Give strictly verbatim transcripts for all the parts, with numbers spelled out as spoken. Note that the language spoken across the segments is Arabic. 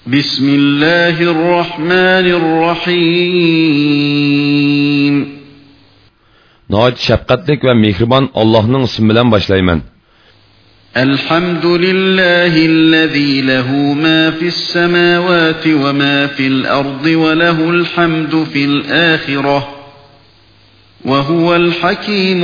بسم الله الرحمن الرحيم. نهايت شفقتlik ve mehriban Allah'ın ismi bilen başlayman. الحمد لله الذي له ما في السماوات وما في الأرض وله الحمد في الآخرة وهو الحكيم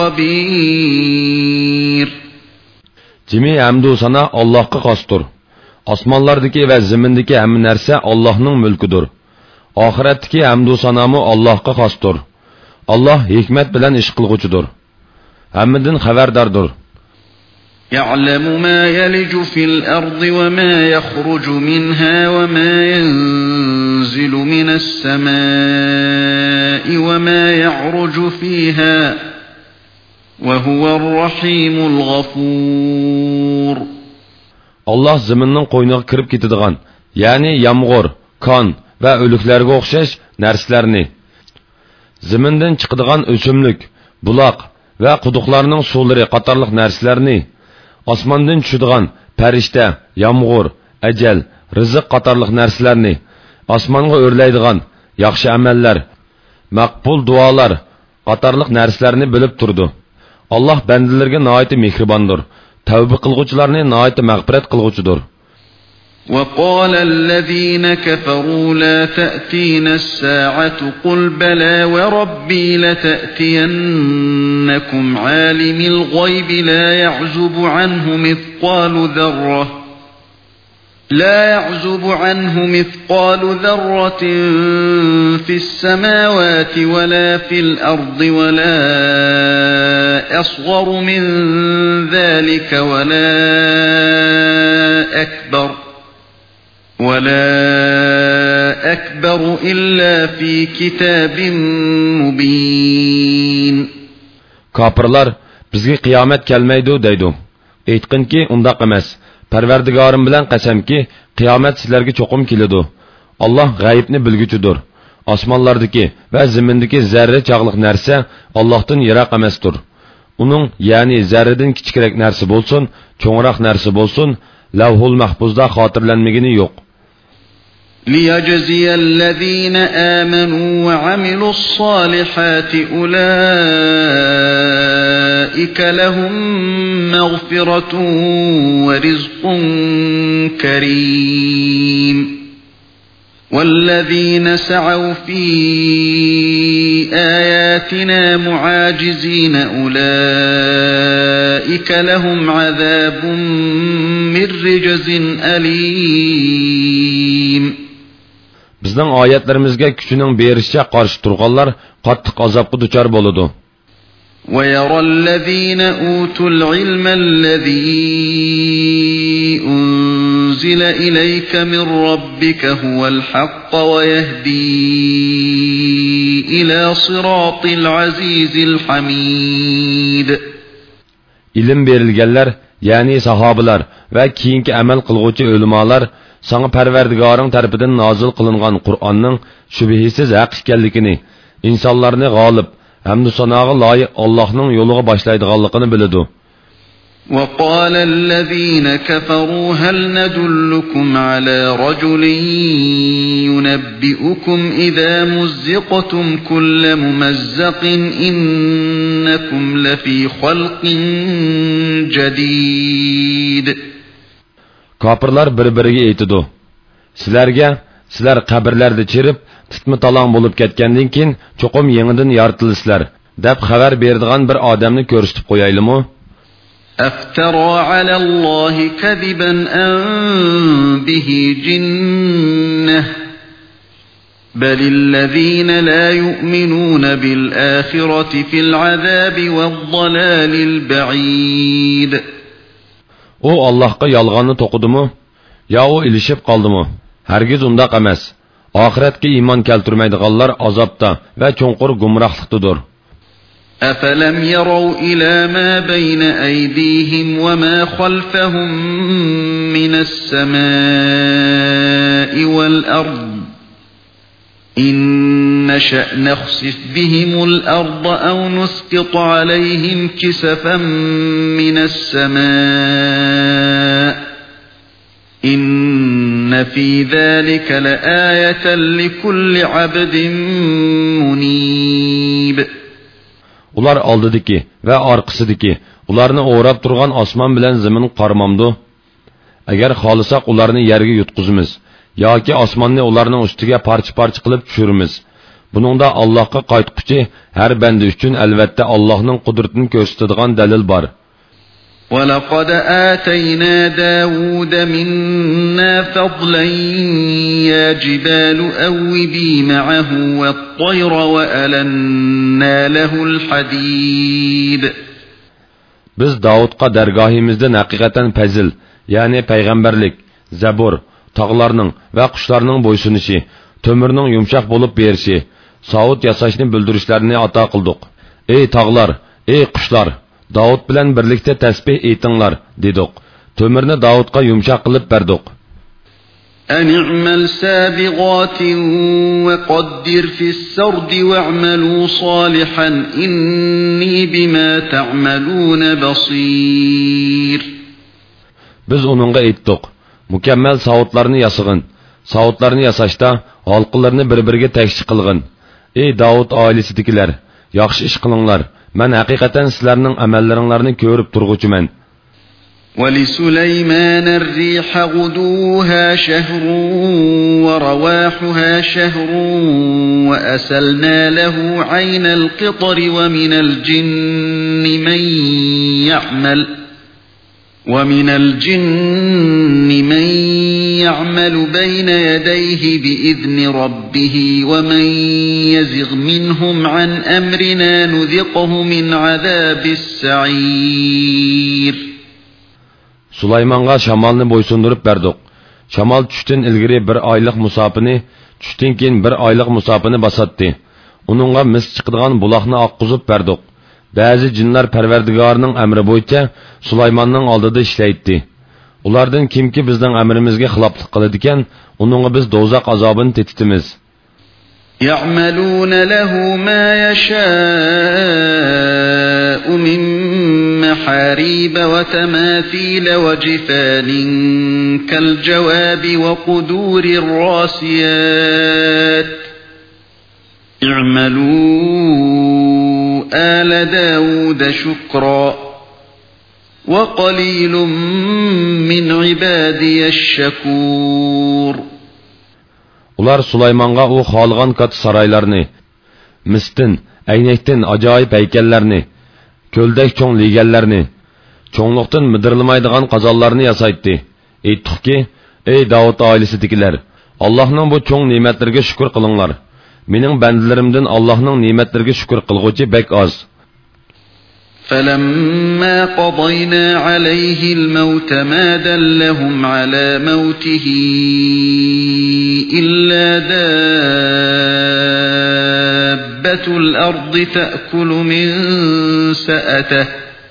الخبير. Cimi hamdu sana Allah'a kastır. Osmonlardagi ve zimindagi hamma narsa Allohning mulkidir. Oxiratdagi hamdu sanomi Allohga xosdir. Alloh hikmat bilan ish qilg'uchidir. Hammadan xabardordir. يعلم ما يلج في الأرض وما يخرج منها وما ينزل من السماء وما يعرج فيها وهو الرحيم الغفور. Allah ziminning qo'yniga kirib ketadigan, ya'ni yomg'ir, kon va o'liklarga o'xshash narsalarni, zimindan chiqadigan o'simlik, buloq va quduqlarning suvlari qatorliq narsalarni, osmondan tushadigan farishta, yomg'ir, ajal, rizq qatorliq narsalarni, osmonga o'rlaydigan yaxshi amallar, maqbul duolar qatorliq narsalarni bilib turdi. Allah bandalarga nihoyat mehribondir. Tavba qilguvchilarni nihoyat mag'firat qilguvchidir. وقال الذين كفروا لا تأتينا الساعة قل بلى وربي لتأتينكم عالم الغيب لا يعزب عنه مثقال ذرة لا يعزب عنه مثقال ذرة في السماوات ولا في الأرض ولا أصغر من ذلك ولا أكبر ولا أكبر إلا في كتاب مبين. Kafirlar bizga qiyomat kelmaydi deydi. Aytqinki undaq emas. Parvardigorim bilan qasamki qiyomat sizlarga cho'qim keladi. Alloh g'aybni bilguchidir. Osmonlardagi va zimindagi zarra chog'liq narsa Allohdan yiroq emasdir. Uning ya'ni zarradan kichikroq narsa bo'lsin, cho'ngroq narsa bo'lsin, lavhul mahfuzda xotirlanmagani yo'q. ليجزي الذين آمنوا وعملوا الصالحات أولئك لهم مغفرة ورزق كريم والذين سعوا في آياتنا معاجزين أولئك لهم عذاب من رجز أليم. Bizning oyatlarimizga kuchining berishicha qarshi turganlar qattiq azobga duchor bo'ladi. وَيَرَى الَّذِينَ أُوتُوا الْعِلْمَ الَّذِي أُنْزِلَ إِلَيْكَ مِنْ رَبِّكَ هُوَ الْحَقُّ وَيَهْدِي إِلَى صِرَاطِ الْعَزِيزِ الْحَمِيدِ. İlim berilganlar, ya'ni sahobalar va keyingi amal qilguvchi ulamolar sana Parvardigoring tarafidan nozil qilingan Qur'onning shubhisiz haq ekanligini, insonlarni g'olib hamda sanoga loyiq Allohning yo'liga boshlaydiganligini biladi. وقال الذين كفروا هل ندلكم على رجل ينبئكم إذا مزقتم كل ممزق إنكم لفي خلق جديد. Kafirlar bir-biriga aytidi. Sizlarga, sizlar qabrlarda chirib, tutma talon bo'lib ketgandan keyin cho'qim yangidan yoritilisizlar, deb xabar beradigan bir odamni ko'rsatib qo'yaylimi? أفترى على الله كذبا أم به جنة بل الذين لا يؤمنون بالآخرة في العذاب والضلال البعيد. O Allah'a yalğanını toqudumu? Ya o ilişib qaldımı? Hergiz undaq emas. Ahiretke iman keltirmeydiganlar azapta ve çonqur gumrahlıqtıdır. أفلم يروا إلى ما بين أيديهم وما خلفهم من السماء والأرض إن نشأ نخسف بهم الأرض أو نسقط عليهم كسفا من السماء إن إن في ذلك لآية لكل عبد منيب. Ular oldidiki va orqasidagi ularni o'rab turgan osmon bilan zamin qarmamdi. Agar xohlasak ularni yerga yutqizamiz yoki osmonni ularning ustiga parcha-parcha qilib tushiramiz. Buningda Allohga qaytquchi har banda uchun albatta Allohning qudratini ko'rsatadigan dalil bor. وَلَقَدْ آتَيْنَا دَاوُودَ مِنَّا فَضْلًا يَا جِبَالُ أَوِّبِي مَعَهُ وَالطَّيْرَ وَأَلَنَّا لَهُ الْحَدِيدَ. Biz Davudqa dargohimizdan haqiqatan fazil, ya'ni payg'ambarlik, zabur, tog'larning va qushlarning bo'ysunishi, to'mirning yumshoq bo'lib berishi, savut yasashni bildirishlarini ato qildik. Ey tog'lar, ey qushlar, Davud bilan birlikda tasbih aytinglar dedik. To'mirni Davudga yumshoq qilib berdik. أَنِعْمَلْ سَابِغَاتٍ وَقَدِّرْ فِي السَّرْدِ وَاعْمَلُوا صَالِحًا إِنِّي بِمَا تَعْمَلُونَ بَصِيرٌ. Biz onunğa aytdik. Mükemmel savutlarını yasıgın. Savutlarını yasaşda halqılarını bir-biriga tekşi qılgın. Ey Davud ailesidikiler, yaxşı iş qılыңlar. Men haqiqatan sizlarning amallaringlarni ko'rib turg'uchiman. وَلِسُلَيْمَانَ الرِّيحَ غُدُوُّهَا شَهْرٌ وَرَوَاحُهَا شَهْرٌ وَأَسَلْنَا لَهُ عَيْنَ الْقِطْرِ وَمِنَ الْجِنِّ مَن يَعْمَلُ وَمِنَ الْجِنِّ مَن يَعْمَلُ بَيْنَ يَدَيْهِ بِإِذْنِ رَبِّهِ وَمَن يَزِغْ مِنْهُمْ عَنْ أَمْرِنَا نُذِقْهُ مِنْ عَذَابِ السَّعِيرِ. Sulaymanğa şamalni boysundurup berdik. Şamal tushdan ilgari bir oylik musofini, tushdan keyin bir oylik musofini basatdi. Uningga mis chiqadigan buloqni oqqizib berdik. Ba'zi jinlar Parvardigorning amri bo'yicha Sulaymonning oldida ishlaydi. Ulardan kimki bizning amrimizga xiloflik qiladi ekan, uningga biz do'zax azobini tetitimiz. يَعْمَلُونَ لَهُ مَا يَشَاءُ مِن مَّحَارِيبَ وَتَمَاثِيلَ وَجِفَانٍ كَالْجَوَابِ وَقُدُورٍ رَّاسِيَاتٍ اعْمَلُوا آلَ دَاوُودَ شُكْرًا وَقَلِيلٌ مِّنْ عِبَادِيَ الشَّكُورُ. Ular Sulaymonga u xohlagan katta saroylarni, mistin, aynakdan ajoyib haykallarni, ko'ldak cho'ng leganlarni, cho'ngliqdan midirlamaydigan qazonlarni yasaydi. Aytdiki, ey Davud oilasidagilar, Allohning bu cho'ng ne'matlariga shukr qilinglar. Mening bandalarimdan Allohning ne'matlariga shukr qilguvchi bek oz. فَلَمَّا قَضَيْنَا عَلَيْهِ الْمَوْتَ مَا دَلَّهُمْ عَلَى مَوْتِهِ إِلَّا دَابَّةُ الْأَرْضِ تَأْكُلُ مِنْ سَأَتَهُ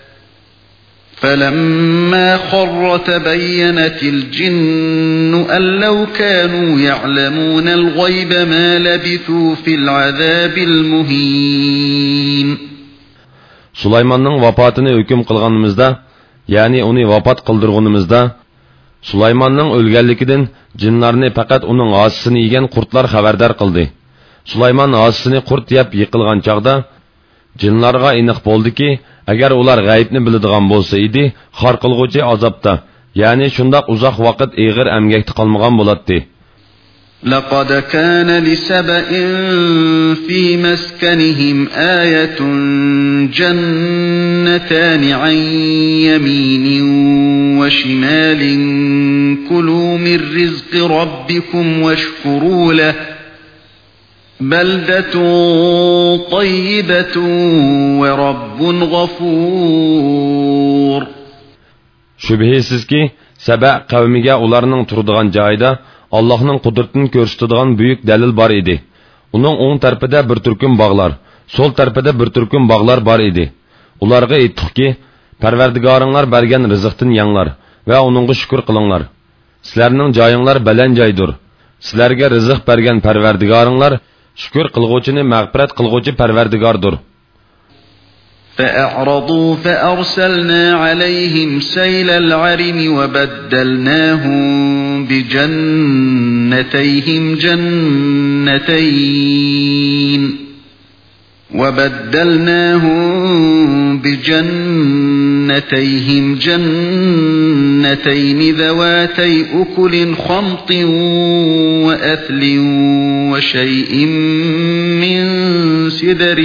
فَلَمَّا خَرَّ تَبَيَّنَتِ الْجِنُّ أَن لَّوْ كَانُوا يَعْلَمُونَ الْغَيْبَ مَا لَبِثُوا فِي الْعَذَابِ الْمُهِينِ. Sulaymonning vafotini hukm qilganimizda, ya'ni uni vafot qildirganimizda, Sulaymonning o'lganligidan jinlarni faqat uning hosisini yegan qurtlar xabardor qildi. Sulaymon hosisini qurt yeb yiqilgan chaqda jinlarga aniq bo'ldiki, agar ular g'aybni biladigan bo'lsa edi, xor qilguvchi azobda, ya'ni shundoq uzoq vaqt eg'ir amgakda qolmagan bo'ladi. لَقَدْ كَانَ لِسَبَإٍ فِي مَسْكَنِهِمْ آيَةٌ جَنَّتَانِ عَنْ يَمِينٍ وَشِمَالٍ كُلُوا مِنْ رِزْقِ رَبِّكُمْ وَاشْكُرُوا لَهُ بَلْدَةٌ طَيِّبَةٌ وَرَبٌّ غَفُورٌ. Şübhisiz ki, Saba qavmiga ularning turadigan joyida Allah'ın kudretini gösterdiğin büyük delil var idi. Onun o'ng tarafida bir turkum bağlar, sol tarafida bir turkum bağlar var idi. Ularga aytdik ki, Parvardigoringlar bergan rizqdan yanglar ve onunğa şükür qilinglar. Sizlarning joyinglar baland joydir. Sizlarga rizq bergan Parvardigoringlar şükür qilguvchini mag'firat qilguvchi Parvardigordir. فأعرضوا فأرسلنا عليهم سيل العرم وبدلناهم بجنتيهم جنتين وبدلناهم بجنتيهم جنتين ذواتي أكل خمط وأثل وشيء من سدر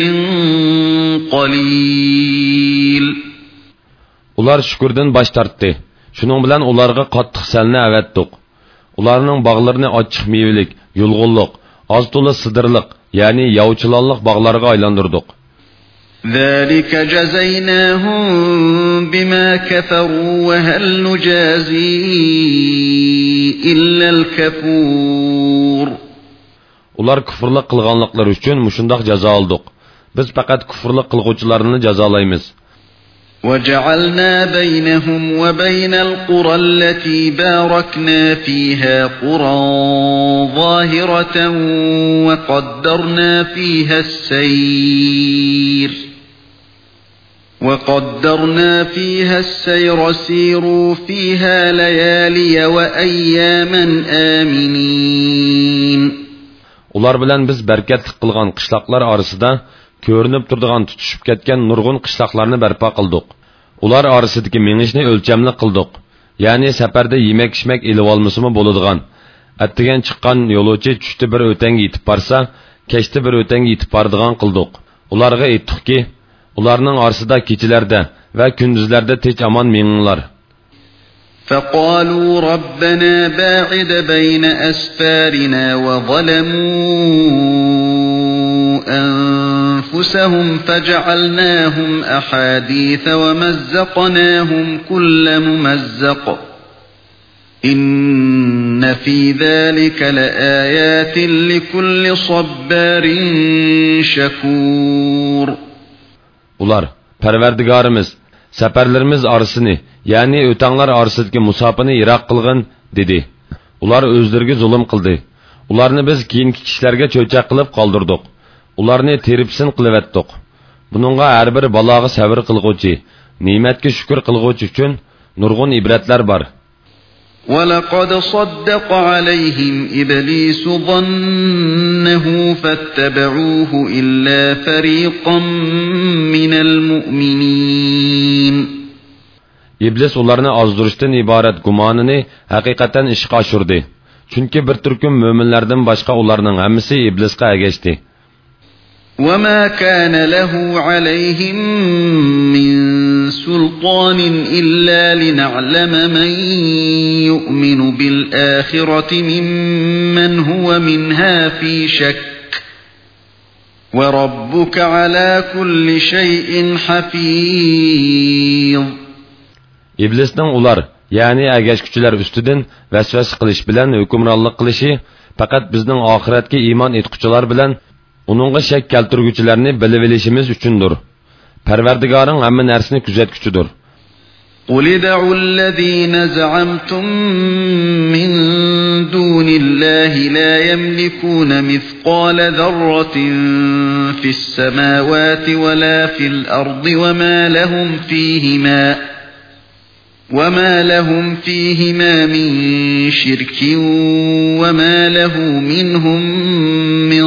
قليل. Ular şükürden baş tartdı. Şunun bilen ularga qattiq selni avatdiq. Ularning bağlarını açıq meyvelik, yulğunluq, az to'la sidirliq, yani yavchilanliq bağlarga aylandırdık. ذَلِكَ جَزَيْنَاهُمْ بِمَا كَفَرُوا وَهَلْ نُجَازِي إِلَّا الْكَفُورِ. Ular küfürlük qılğanlıqları üçün muşundaq jaza aldık. Biz faqat küfürlük qılğuchilarini jazalaymiz. وَجَعَلْنَا بَيْنَهُمْ وَبَيْنَ الْقُرَى الَّتِي بَارَكْنَا فِيهَا قُرًى ظَاهِرَةً وَقَدَّرْنَا فِيهَا السَّيْرَ وَقَدَّرْنَا فِيهَا السَّيْرَ سِيرُوا فِيهَا لَيَالِيَ وَأَيَّامًا آمِنِينَ. Ular bilan biz berketlik qilgan qishloqlar orasida ko'rinib turadigan tutishib ketgan nurg'un qishloqlarni barpo qildik. Ular orasidagi mengishni o'lchamli qildik. Ya'ni safarda yemak-ichmak elib olmasimi bo'ladigan. Attigan chiqqan yo'lovchi tushdi bir o'tanga yetib borsa, kechdi bir o'tanga yetib boradigan qildik. Ularga aytdikki, ularning orasida kechalarda va kunduzlarda tinch amon menginglar. فَقَالُوا رَبَّنَا بَاعِدْ بَيْنَ أَسْفَارِنَا وَظَلَمُوا أَنفُسَهُمْ فَجَعَلْنَاهُمْ أَحَادِيثَ وَمَزَّقْنَاهُمْ كُلَّ مُمَزَّقٍ إِنَّ فِي ذَلِكَ لَآيَاتٍ لِكُلِّ صَبَّارٍ شَكُورٍ. Ular, Parvardigarimiz, safarlarimiz arasını, yani ötanglar arasidagi musofani yiroq qilgin dedi. Ular o'zlariga zulm qildi. Ularni biz keyingi kishilarga cho'chaq qilib qoldirdik. Ularni teripsin qilivetdik. Buningga har bir baloga sabr qilguvchi, ne'matga shukr qilguvchi uchun nurg'un ibratlar bor. وَلَقَدْ صَدَّقَ عَلَيْهِمْ إِبْلِيسُ ظَنَّهُ فَاتَّبَعُوهُ إِلَّا فَرِيقًا مِنَ الْمُؤْمِنِينَ. İblis ularni azdırışdan ibaret gumanını haqiqatan ishga oshirdi. Chunki bir turkum mo'minlardan boshqa ularning hammasi iblisga ergashdi. وَمَا كَانَ لَهُ عَلَيْهِمْ مِنْ سُلْطَانٍ إِلَّا لِنَعْلَمَ مَنْ يُؤْمِنُ بِالْآخِرَةِ مِمَّنْ هُوَ مِنْهَا فِي شَكٍّ وَرَبُّكَ عَلَى كُلِّ شَيْءٍ حَفِيظٌ. İblisning ular, ya'ni ergashuvchilar ustidan vasvasa qilish bilan hukmronlik qilishi faqat bizning oxiratga iymon etuvchilar bilan uningga shak keltiruvchilarni bilib olishimiz uchundir. Parvardigoring hamma narsani kuzatuvchidir. قُلِ ادْعُوا الَّذِينَ زَعَمْتُمْ مِنْ دُونِ اللَّهِ لَا يَمْلِكُونَ مِثْقَالَ ذَرَّةٍ فِي السَّمَاوَاتِ وَلَا فِي الْأَرْضِ وَمَا لَهُمْ فِيهِمَا وَمَا لَهُمْ فِيهِمَا مِنْ شِرْكٍ وَمَا لَهُ مِنْهُمْ مِنْ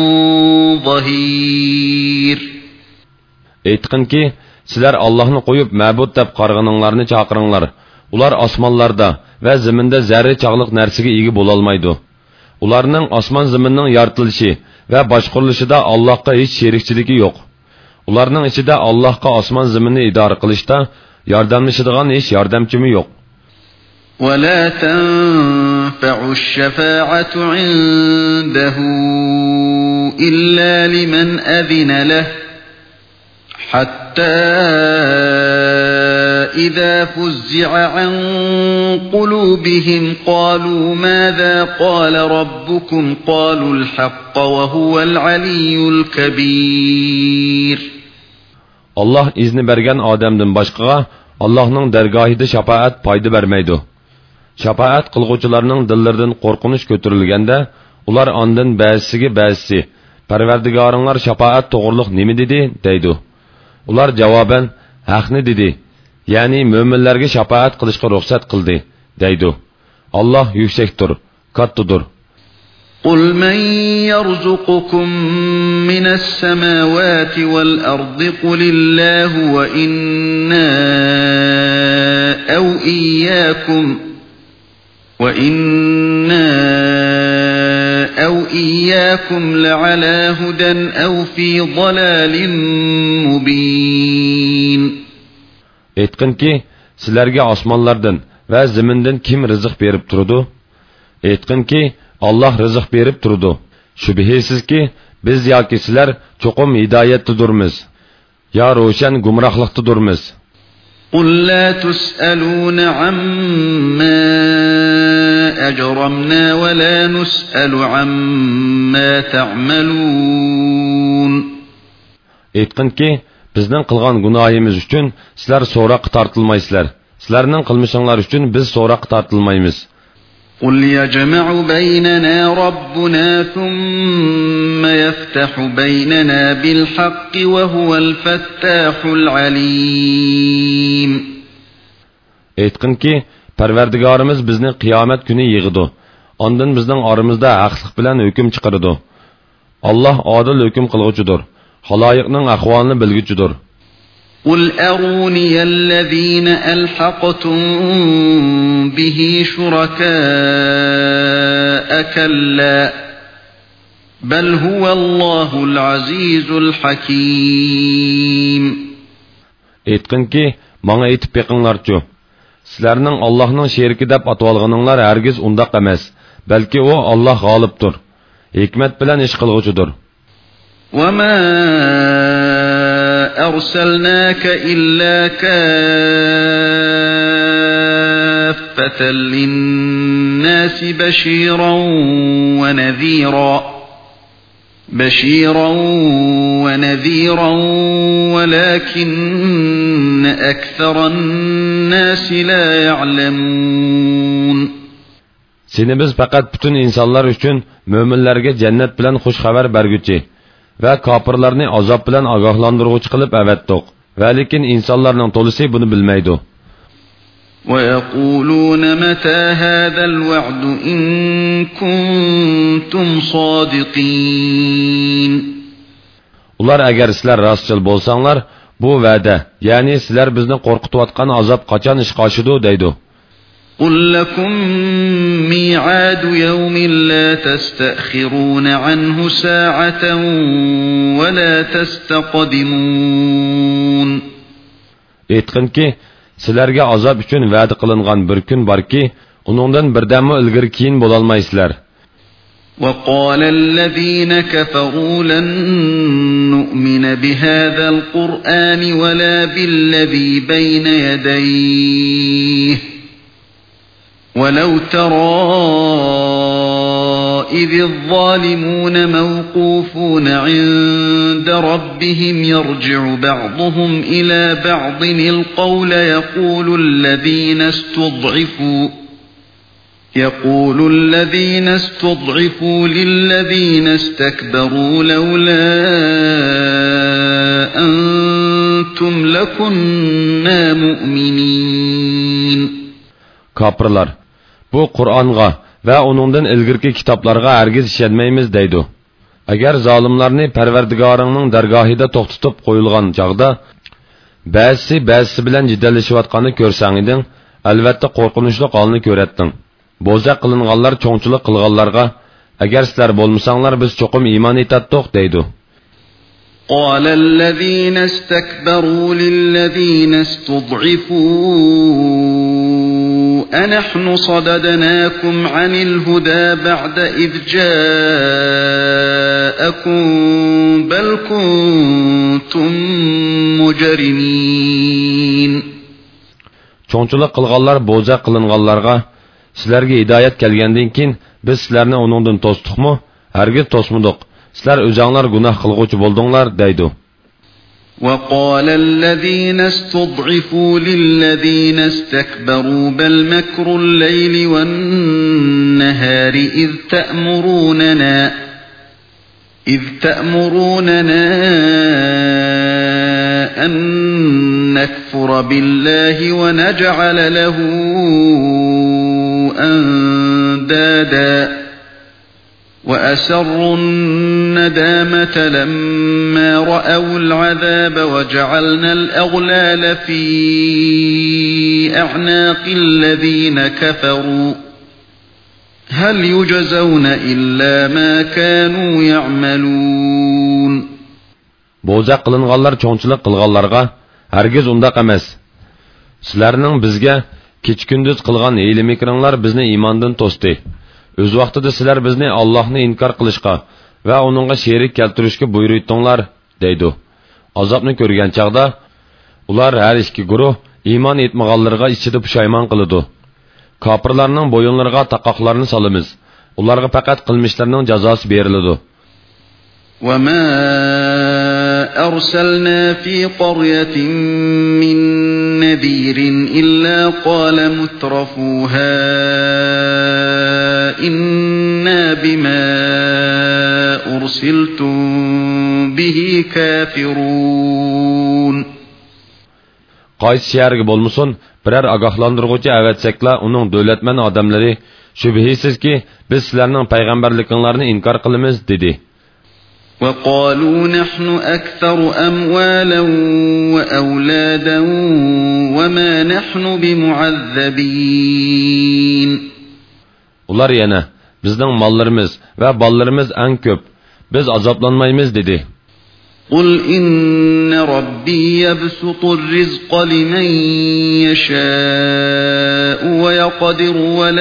ظَهِيرٍ. Aytqin ki, sizler Allah'ını koyup ma'bud deb qarğınыңlarni chaqırыңlar. Ular osmonlarda va zaminda zarra chaqliq narsaga ega bo'la olmaydi. Ularning osmon zaminning yaratilishi va boshqarilishida Allohga hech sherikchiligi yo'q. Ularning ichida Allohga osmon zaminni idora qilishda yordamlashadigan hech yordamchimi yo'q. وَلَا تَنْفَعُ الشَّفَاعَةُ عِنْدَهُ إِلَّا لِمَنْ أَذِنَ لَهُ حَتَّى إِذَا فُزِّعَ عَنْ قُلُوبِهِمْ قَالُوا مَاذَا قَالَ رَبُّكُمْ قَالُوا الْحَقَّ وَهُوَ الْعَلِيُّ الْكَبِيرُ. Allah izni bergen adamdan başqaga Allah'ның dergahida şafaat payda vermeydi. Şafaat qılğuchilarning dillaridan qo'rqinish ko'tarilganda, ular ondan ba'zisiga ba'zisi, Parvardigoringlar şafaat to'g'riliq nima dedi deydi. Ular javoban haqni dedi, ya'ni mo'minlarga shafaat qilishga ruxsat qildi, deydi. Alloh yuksakdir, kattadir. قل من يرزقكم من السماوات والأرض قل الله وإنا أو إياكم وإنا أو إياكم لعلى هدى أو في ضلال مبين. Aytqin ki, sizlarga osmonlardan va zamindan kim rizq berib turdi? Aytqin ki, Allah rizq berib turdi. Shubhisizki, biz yoki sizlar cho'qim hidoyatdadurmiz, yo ro'shan gumrohlikdadurmiz. قل لا تسألون عما أجرمنا ولا نسأل عما تعملون. Aytqin ki, bizning qilgan gunohimiz uchun sizlar so'roq tortilmaysizlar. Sizlarning qilmishinglar uchun biz so'roq tortilmaymiz. قل يجمع بيننا ربنا ثم يفتح بيننا بالحق وهو الفتاح العليم. Aytqin ki, Parvardigorimiz bizni qiyomat kuni yig'idi. Ondan bizning oramizda haqlik bilan hukm chiqaradi. Alloh odil hukm qilguvchidir. Xaloyiqning ahvolini bilguchidir. قل أروني الذين ألحقتم به شركاء كلا بل هو الله العزيز الحكيم. Aytqin ki, bana aytib beqinglarchu. Sizlarning Allohning sheriki deb atolganinglar hargiz undaq emas, balki u Alloh g'olibdir. Hikmat bilan ish qilguvchidir. وما أرسلناك إلا كافة للناس بشيرا ونذيرا بشيرا ونذيرا ولكن أكثر الناس لا يعلمون. Seni biz faqat bütün insanlar uchun mo'minlarga jannat bilan xush xabar berguchi va kofirlarni azob bilan ogohlantiruvchi qilib avatdiq. Va lekin insonlarning to'lisi buni bilmaydi. وَيَقُولُونَ مَتَى هَذَا الْوَعْدُ إِن كُنتُمْ صَادِقِينَ. Ular agar sizlar rostchil bo'lsanglar, bu va'da, ya'ni sizlar bizni qo'rqitayotgan azob qachon ishga oshidi deydi. قُل لَّكُم مِّيعَادُ يَوْمٍ لَّا تَسْتَأْخِرُونَ عَنْهُ سَاعَةً وَلَا تَسْتَقْدِمُونَ. Aytqin ki, sizlarga azob uchun va'da qilingan bir kun borki, uningdan birdammi ilgari keyin bo'la olmaysizlar. وَقَالَ الَّذِينَ كَفَرُوا لَن نُّؤْمِنَ بِهَذَا الْقُرْآنِ وَلَا بِالَّذِي بَيْنَ يَدَيْهِ وَلَوْ تَرَىٰ إِذِ الظَّالِمُونَ مَوْقُوفُونَ عِندَ رَبِّهِمْ يَرْجِعُ بَعْضُهُمْ إِلَى بَعْضٍ الْقَوْلَ يَقُولُ الَّذِينَ اسْتُضْعِفُوا يَقُولُ الَّذِينَ اسْتُضْعِفُوا لِلَّذِينَ اسْتَكْبَرُوا لَوْلَا أَنتُمْ لَكُنَّا مُؤْمِنِينَ. Kafirlar bu Qur'onga va uningdan ilgirki kitoblarga hargiz ishonmaymiz deydi. Agar zolimlarni Parvardigoringning dargohida to'xtatib qo'yilgan chaqda ba'zi ba'zi bilan jidallashayotganini ko'rsang eding, albatta qo'rqinchli holni ko'ratding. Bo'za qilinganlar cho'ngchilik qilganlarga agar sizlar bo'lmasanglar biz cho'qim iymon etatdiq deydi. قال الذين استكبروا للذين استضعفوا أنحن صددناكم عن الهدى بعد إذ جاءكم بل كنتم مجرمين. Çoğunçuluk qilganlar bo'za qilinganlarga sizlarga hidoyat kelgandan keyin biz sizlarni uningdan to'sdiqmi? Hargiz to'smadik. Sizlar o'zinglar gunoh qilguvchi bo'ldinglar deydi. وقال الذين استضعفوا للذين استكبروا بل مكر الليل والنهار إذ تأمروننا إذ تأمروننا أن نكفر بالله ونجعل له أندادا وأسروا الندامة لما رأوا العذاب وجعلنا الأغلال في أعناق الذين كفروا هل يجزون إلا ما كانوا يعملون. Bo'zaq qilinganlar cho'ngchilik qilganlarga hargiz undaq emas. Sizlarning bizga kecha-kunduz qilgan hiyla-mikringlar bizni iymondan to'sdi. O'z vaqtida sizlar bizni Allohni inkor qilishga va uningga sherik keltirishga buyurdinglar, deydi. Azobni ko'rgan chaqda ular har ikki guruh iymon etmaganlarga ichida pushaymon qiladi. Kofirlarning bo'yinlariga taqoqlarni solamiz. Ularga faqat qilmishlarining jazosi beriladi. وما أرسلنا في قرية من نذير إلا قال مترفوها إنا بما أرسلتم به كافرون. Qaysi şəhərə bolmusun, birər ağahlandırğıcı əvətsəklə onun dövlətmən adamları şübhəsiz ki, biz sizlərinin peyğəmbərliklərini inkar qılımız dedi. وقالوا نحن أكثر أموالا وأولادا وما نحن بمعذبين. Ular yana bizning mallarımız və ballarımız ən köp, biz azablanmayımız dedi. قل إن ربي يبسط الرزق لمن يشاء ويقدر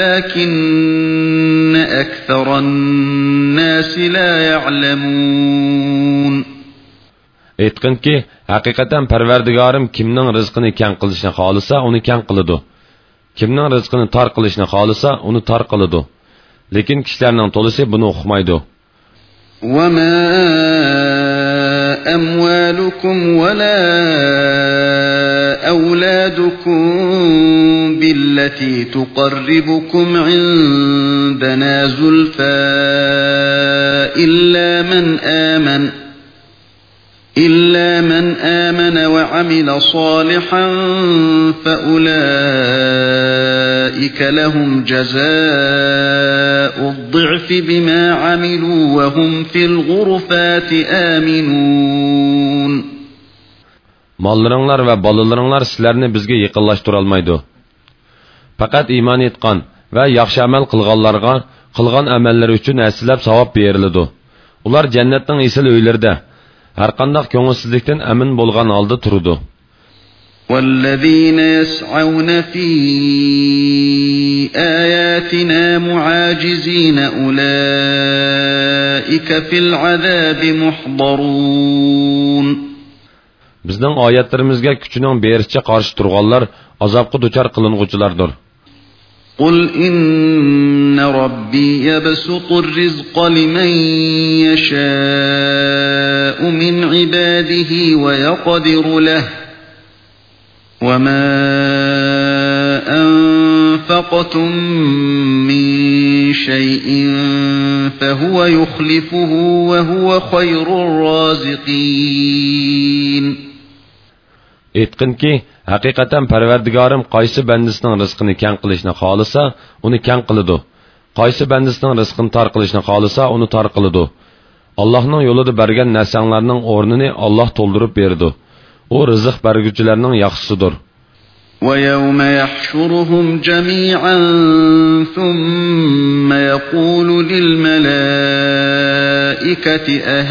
ولكن أكثر الناس لا يعلمون. Aytqin ki, haqiqatan Parvardigorim kimning rizqini keng qilishni xolisa, uni keng qiladi. Kimning rizqini tor qilishni xolisa, uni tor qiladi. Lekin kishilarning to'lisi buni uqmaydi. وما أموالكم ولا أولادكم بالتي تقربكم عندنا زلفى إلا من آمن إلا من آمن وعمل صالحا فأولئك لهم جزاء الضعف بما عملوا وهم في الغرفات آمنون. Mallarınlar ve balalarınlar sizlerini bizge yıkıllaştıralmaydı. Fakat iman etkan ve yaxşı amel kılganlarga kılgan amelleri üçün əslab savab berilidu. Ular cennetin isil öylerde her qandaq köngülsüzlikten emin bolgan halda turudu. وَالَّذِينَ يَسْعَوْنَ فِي آيَاتِنَا مُعَاجِزِينَ أُولَٰئِكَ فِي الْعَذَابِ مُحْضَرُونَ. Bizning oyatlarimizga kuchining berishcha qarshi turganlar azobga duchor qilinguchilardir. قُلْ إِنَّ رَبِّي يَبْسُطُ الرِّزْقَ لِمَن يَشَاءُ مِنْ عِبَادِهِ وَيَقْدِرُ لَهُ وَمَا أَنفَقْتُم مِّن شَيْءٍ فَهُوَ يُخْلِفُهُ وَهُوَ خَيْرُ الرَّازِقِينَ. Aytqin ki, haqiqatan Parvardigorim qaysi bandasining rizqini keng qilishni xolisa, uni keng qiladi. Qaysi bandasining rizqini tor qilishni xolisa, uni tor qiladi. Allohning yo'lida bergan narsalarning o'rnini Alloh to'ldirib berdi. O rizq berguvchilarning yaxshisidir. وَيَوْمَ يَحْشُرُهُمْ جَمِيعًا ثُمَّ يَقُولُ لِلْمَلَائِكَةِ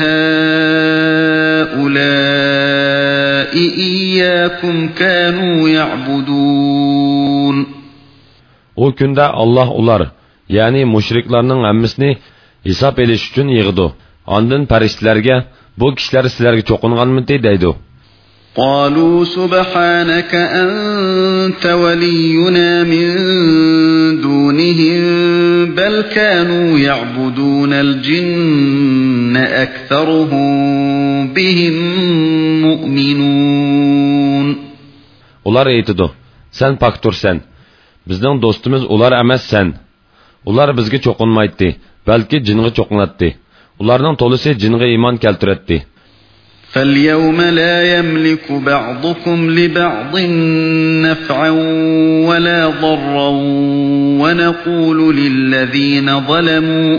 أَهَؤُلَاءِ إِيَّاكُمْ كَانُوا يَعْبُدُونَ. O günde Allah ular, yani müşriklerinin hammasini hesap ediş üçün yığdı. Ondan farishtalarga bu kishilar sizlarga cho'qinganmidi deydi. قالوا سبحانك أنت ولينا من دونهم بل كانوا يعبدون الجن أكثرهم بهم مؤمنون. Ular aytidi, sen paktursan, bizning do'stimiz ular emas sen. Ular bizga cho'qinmaydi, balki jinga cho'qinatdi. Ularning to'lisi jinga iymon keltiratdi. فاليوم لا يملك بعضكم لبعض نفعا ولا ضرا ونقول للذين ظلموا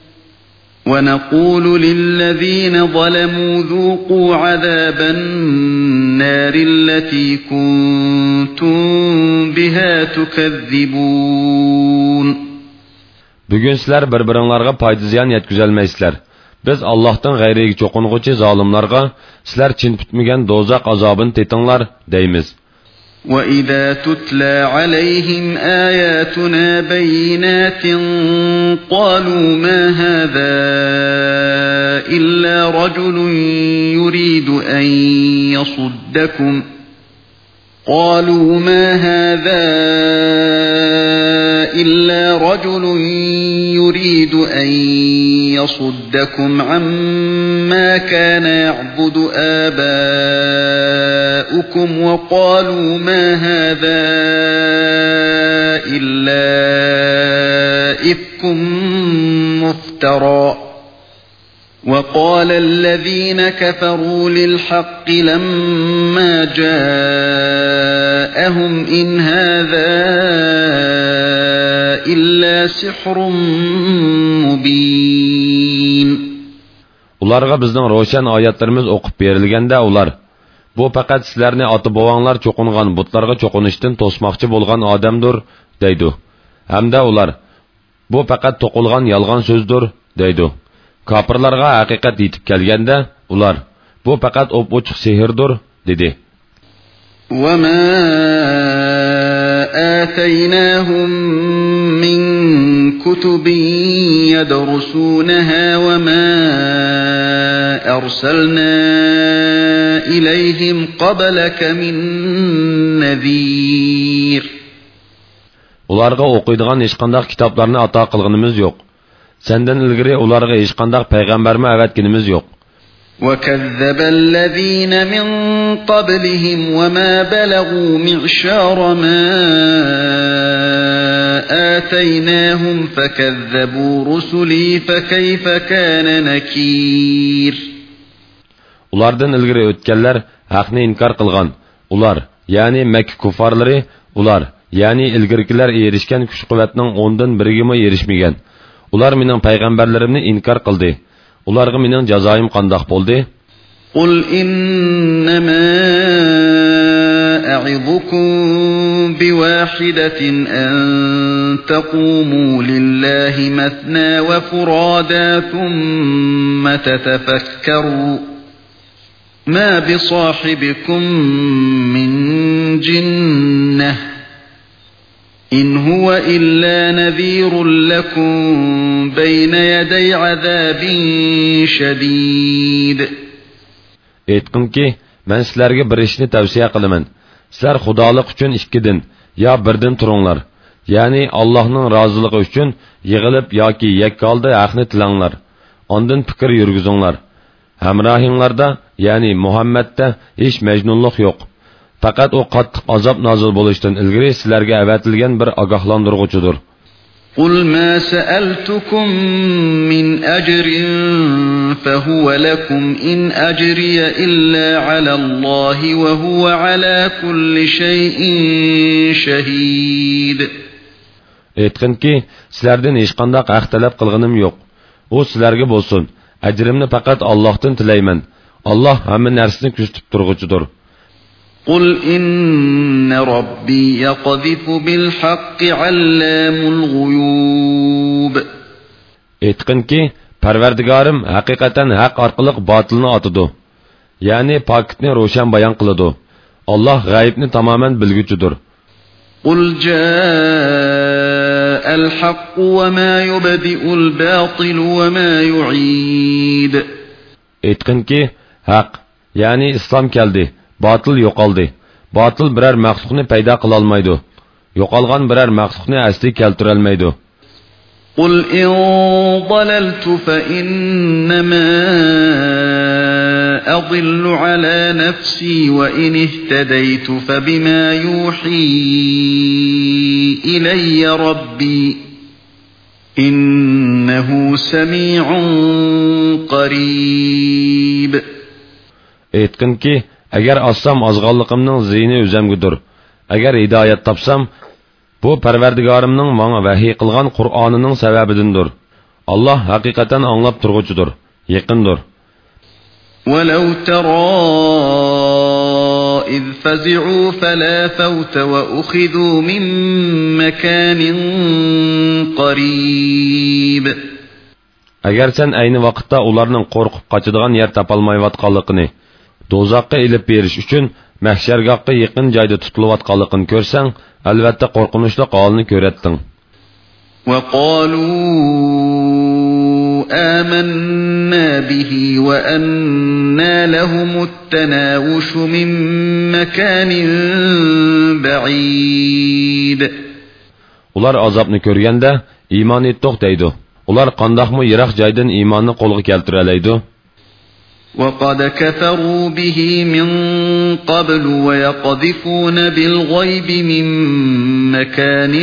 ونقول للذين ظلموا ذوقوا عذاب النار التي كنتم بها تكذبون. Bugün sizler bir-biringlarga fayda ziyan yetkazolmaysizlar. Biz Allohdan g'ayriga cho'qing'uchi zolimlarga sizlar chin tutmagan do'zax azobini tetinglar deymiz. وَإِذَا تُتْلَى عَلَيْهِمْ آيَاتُنَا بَيِّنَاتٍ قَالُوا مَا هَذَا إِلَّا رَجُلٌ يُرِيدُ أَن يَصُدَّكُمْ قَالُوا مَا هَذَا إِلَّا رَجُلٌ يُرِيدُ أَن يَصُدَّكُمْ عَمَّا كَانَ يَعْبُدُ آبَاؤُكُمْ وَقَالُوا مَا هَذَا إِلَّا إِفْكٌ مُفْتَرًى وَقَالَ الَّذِينَ كَفَرُوا لِلْحَقِّ لَمَّا جَاءَهُمْ إِنْ هَذَا إِلَّا سِحْرٌ مُبِينٌ. Ularga bizning ro'shan oyatlarimiz o'qib berilganda ular bu faqat sizlarni ota-bobonglar cho'qingan butlarga cho'qinishdan to'smoqchi bo'lgan odamdir deydi. Hamda ular bu faqat to'qilgan yolg'on so'zdir deydi. Kofirlarga haqiqat yetib kelganda ular bu faqat o'p-ochiq sehrdir dedi. Wa ma ataynahum min kutubin yadrusunaha wa ma arsalna ilayhim qablaka min nadhir. Ularga o'qiydigan hech qanday kitoblarni ato qilganimiz yo'q. Senden ilgiri ularga hech qanday payg'ambarmi avatganimiz yo'q. وَكَذَّبَ الَّذِينَ مِن قَبْلِهِمْ وَمَا بَلَغُوا مِعْشَارَ مَا آتَيْنَاهُمْ فَكَذَّبُوا رُسُلِي فَكَيْفَ كَانَ نَكِيرِ. Ulardan ilgiri o'tganlar haqni inkor qilgan. Ular, ya'ni Makka kuffarlari, ular, ya'ni ilgirkilar erishgan kuch-quvvatning o'ndan birigimi erishmagan. Ular mening payg'ambarlarimni inkor qildi. Ularga mening jazoim qandoq bo'ldi? Qul innama a'idukum biwahidatin an taqumu lillahi mathna wa furada thumma tatafakkaru ma bisahibikum min jinnah إن هو إلا نذير لكم بين يدي عذاب شديد. Aytqin ki, men sizlarga bir ishni tavsiya qilaman. Sizlar xudolik uchun ikkidan yo birdan turinglar. Ya'ni Allohning roziligi uchun yig'ilib yoki yakka holda haqni tilanglar. Ondan fikr yurgizinglar. Hamrohinglarda, ya'ni Muhammadda hech majnunlik yo'q. Faqat o qattiq azob nozil bo'lishdan ilgari sizlarga avatilgan bir ogohlantiruvchidir. Qul ma sa'altukum min ajrin fahuwa lakum in ajriya illa 'ala Allahi wa huwa 'ala kulli shay'in shahid. Aytqinki, sizlardan hech qanday haq talab qilganim yo'q. U sizlarga bo'lsin. Ajrimni faqat Allohdan tilayman. Alloh hamma narsani kuzatib turg'uchidir. قل إن ربي يقذف بالحق علام الغيوب. Aytqin ki, Parvardigorim haqiqatan haq orqali botilni otadi. Ya'ni pokitni ro'shan bayon qiladi. Alloh g'aybni tamoman bilguchidir. Qul ja'al haqq wa ma yubdi'ul batil wa ma yu'id. Aytqin ki, haq, ya'ni islom keldi. Batıl yo'qoldi. Batıl biror mahluqni paydo qila olmaydi. Yo'qolgan biror mahluqni asli keltira olmaydi. Qul in dalaltu fa innama adillu ala nafsi wa in ihtadaytu fa bima yuhi ilayya rabbi innahu sami'un qarib. aytqinki, agar assam ozg'onligimning ziyni o'zamgidir. Agar hidoyat topsam, bu Parvardigorimning menga vahiy qilgan Qur'onining sababidandir. Allah haqiqatan anglab turg'uchidir, yaqindir. وَلَوْ تَرَى إِذْ فَزِعُوا فَلَا فَوْتَ وَأُخِذُوا مِنْ مَكَانٍ قَرِيبٍ. Agar sen ayni vaqtda ularning qo'rqib qochadigan yer topolmayotganligini, do'zaxga ilib berish uchun mahshargohga yaqin joyda tutilayotganligini ko'rsang, albatta qo'rqinchli holni ko'ratding. وَقَالُوا آمَنَّا بِهِ وَأَنَّى لَهُمُ التَّنَاوُشُ مِنْ مَكَانٍ بَعِيدٍ. Ular azobni ko'rganda iymon etdik deydi. Ular qandoqmi yiroq joydan iymonni qo'lga keltira oladi? وَقَدْ كَفَرُوا بِهِ مِنْ قَبْلُ وَيَقْذِفُونَ بِالْغَيْبِ مِنْ مَكَانٍ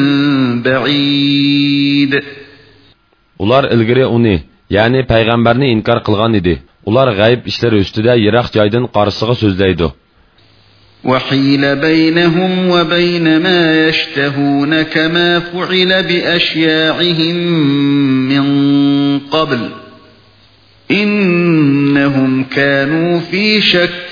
بَعِيدٍ. Ular ilgari uni, ya'ni payg'ambarni inkor qilgan edi. Ular g'ayb ishlari ustida yiroq joydan qarisiga so'zlaydi. وَحِيلَ بَيْنَهُمْ وَبَيْنَ مَا يَشْتَهُونَ كَمَا فُعِلَ بِأَشْيَاعِهِمْ مِنْ قَبْلُ إِنَّهُمْ كَانُوا فِي شَكٍّ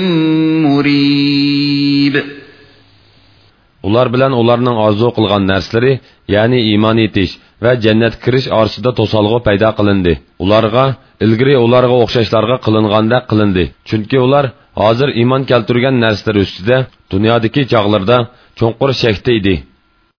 مُرِيبٍ. Ular bilan ularning orzu qilgan narsalari, ya'ni iymon etish va jannat kirish orasida to'solg'u paydo qilindi. Ularga ilgari ularga o'xshashlarga qilinganda qilindi. Chunki ular hozir iymon keltirgan narsalar ustida dunyodagi chog'larda cho'nqur shakda edi.